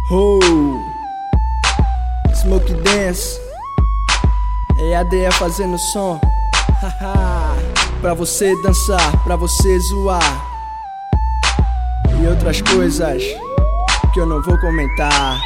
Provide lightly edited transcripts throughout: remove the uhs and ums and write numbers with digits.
Oh, Smoke Dance, EADE fazendo som. Pra você dançar, pra você zoar e outras coisas que eu não vou comentar.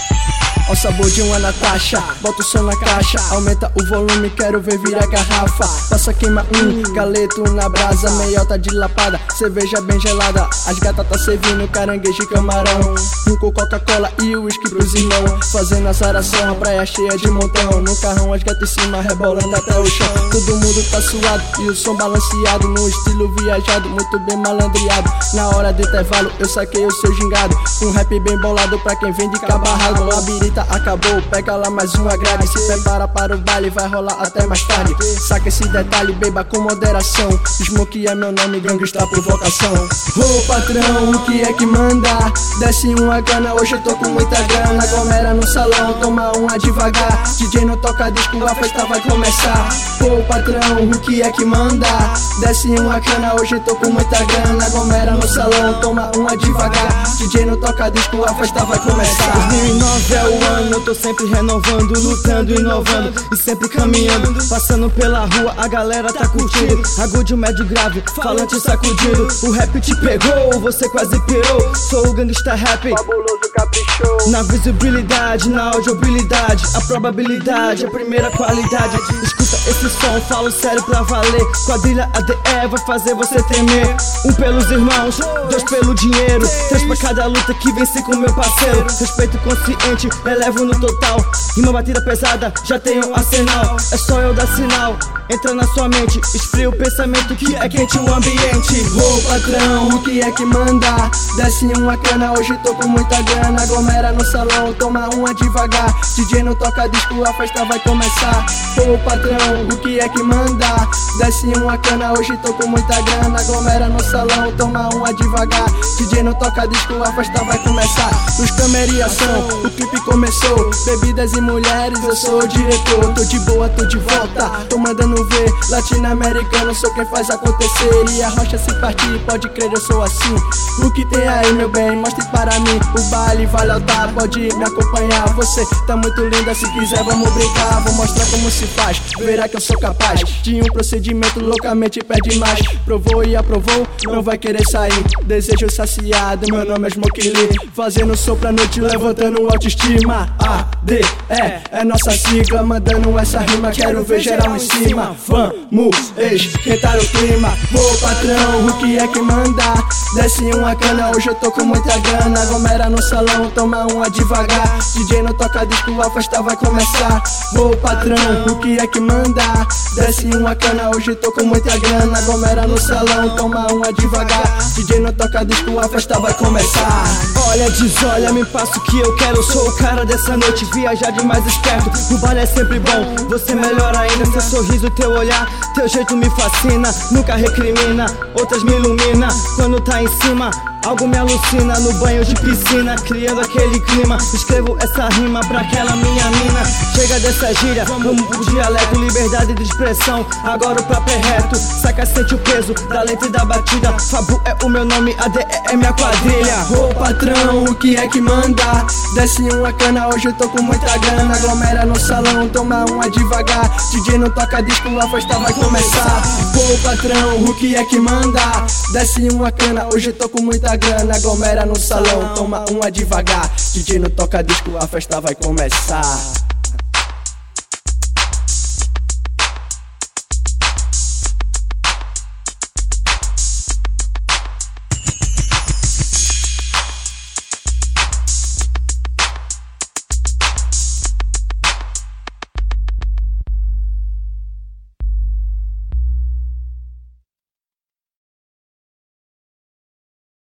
Ao sabor de uma Natasha, bota o som na caixa, aumenta o volume, quero ver virar garrafa. Passa, queima galeto na brasa, meiota de lapada, cerveja bem gelada. As gatas tá servindo caranguejo e camarão, com Coca-Cola e uísque pros irmãos. Fazendo azaração, a praia cheia de montão. No carrão as gatas em cima, rebolando até o chão. Todo mundo tá suado e o som balanceado, no estilo viajado, muito bem malandreado. Na hora do intervalo eu saquei o seu gingado, um rap bem bolado pra quem vem de cabarrado. Labirita acabou, pega lá mais uma grade, se prepara para o baile, vai rolar até mais tarde. Saca esse detalhe, beba com moderação. Smoke é meu nome, gangue está por vocação. Ô patrão, o que é que manda? Desce uma grana, hoje eu tô com muita grana. Aglomera no salão, toma uma devagar. DJ não toca disco, a festa vai começar. Ô patrão, o que é que manda? Desce uma grana, hoje eu tô com muita grana. Aglomera no salão, toma uma devagar. DJ não toca disco, a festa vai começar. 2009 é o ano, eu tô sempre renovando, lutando, inovando e sempre caminhando. Passando pela rua, a galera tá curtindo. Agudo, médio, grave, falante sacudindo. O rap te pegou, você quase pirou. Sou o gangsta rap, Fabuloso caprichou. na visibilidade, na audibilidade, a probabilidade, a primeira qualidade. Escuta esse som, falo sério pra valer. Quadrilha ADE vai fazer você tremer. Um pelos irmãos, dois pelo dinheiro, três pra cada luta que venci com meu parceiro. Respeito consciente, elevo no total. Rima batida pesada, já tenho arsenal. É só eu dar sinal, entra na sua mente, esfria o pensamento que é quente o ambiente. Ô patrão, o que é que manda? Desce uma cana, hoje tô com muita grana. Aglomera no salão, toma uma devagar. DJ não toca disco, a festa vai começar. Ô patrão, o que é que manda? Desce uma cana, hoje tô com muita grana. Aglomera no salão, toma uma devagar. DJ não toca disco, a festa vai começar. Os câmera e ação, o clipe começou. Bebidas e mulheres, eu sou o diretor. Tô de boa, tô de volta, tô mandando ver. Latino-americano, sou quem faz acontecer. E a rocha se partir, pode crer, eu sou assim. O que tem aí, meu bem, mostre para mim. O baile vai lotar, pode me acompanhar. Você tá muito linda, se quiser vamos brincar. Vou mostrar como se faz, verá que eu sou capaz de um procedimento loucamente pede mais. Provou e aprovou, não vai querer sair. Desejo saciado, meu nome é Smoke Lee. Fazendo som pra noite, levantando autoestima. ADE é nossa sigla, mandando essa rima, quero ver geral em cima. Vamos esquentar o clima. Ô patrão, o que é que manda? Desce uma cana, hoje eu tô com muita grana. Aglomera no salão, toma uma devagar. DJ não toca disco, a festa vai começar. Ô patrão, o que é que manda? Desce uma cana, hoje eu tô com muita grana. Aglomera no salão, toma uma devagar. DJ não toca disco, a festa vai começar. Olha, desolha, me passa o que eu quero. Eu sou o cara dessa noite, viajar de mais esperto. O baile é sempre bom, você melhor ainda. Seu sorriso, teu olhar, teu jeito me fascina. Nunca recrimina, outras me ilumina. Quando tá em cima, algo me alucina. No banho de piscina, criando aquele clima. Escrevo essa rima pra aquela minha mina. Chega dessa gíria, como o dialeto. Liberdade de expressão, agora o papo é reto. Saca, sente o peso da letra e da batida. Fabu é o meu nome, ADE é minha quadrilha. Ô patrão, o que é que manda? Desce uma cana, hoje eu tô com muita grana. Aglomera no salão, toma uma devagar. DJ não toca disco, a festa vai começar. Ô patrão, o que é que manda? Desce uma cana, hoje eu tô com muita grana. Aglomera no salão, toma uma devagar. DJ não toca disco, a festa vai começar.